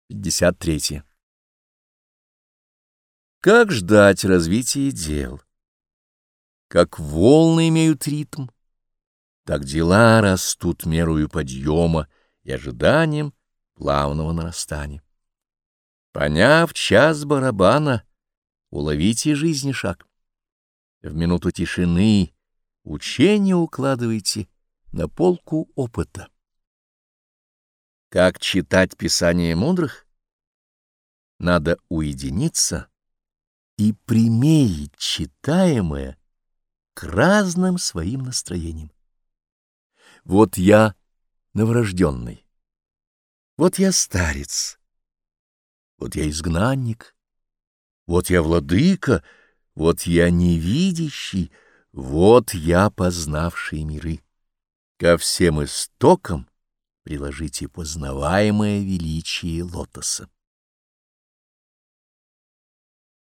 53. Как ждать развития дел? Как волны имеют ритм, так дела растут мерою подъема и ожиданием плавного нарастания. Поняв час барабана, уловите жизни шаг. В минуту тишины учение укладывайте на полку опыта. Как читать Писание мудрых? Надо уединиться и примерить читаемое к разным своим настроениям. Вот я новорожденный, вот я старец, вот я изгнанник, вот я владыка, вот я невидящий, вот я познавший миры. Ко всем истокам приложите познаваемое величие лотоса.